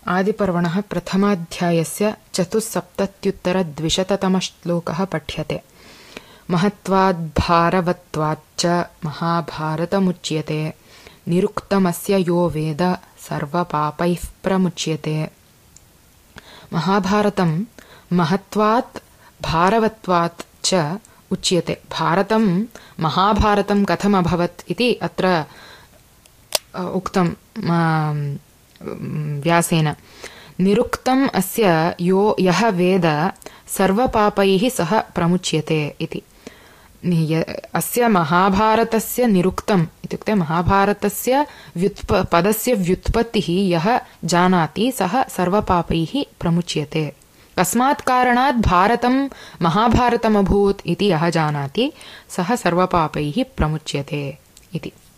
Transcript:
आदिपर्वणः प्रथमाध्यायस्य 470-द्विशततमः श्लोकः पठ्यते। महत्वाद्भारवत्वाच्च महाभारतमुच्यते। निरुक्तमस्य यो वेद सर्वपापैः प्रमुच्यते। महाभारतं महत्वात् भारवत्वात् च उच्यते। भारतं महाभारतं कथमभवत् इति अत्र उक्तं व्यासेन। निरुक्तम् अस्य यः वेद सर्वपापैः सह प्रमुच्यते इति। अस्य महाभारतस्य निरुक्तम् इत्युक्ते महाभारतस्य पदस्य व्युत्पत्तिः यः जानाति सः सर्वपापैः प्रमुच्यते। कस्मात् कारणात् भारतं महाभारतमभूत् इति यः जानाति सः सर्वपापैः प्रमुच्यते इति।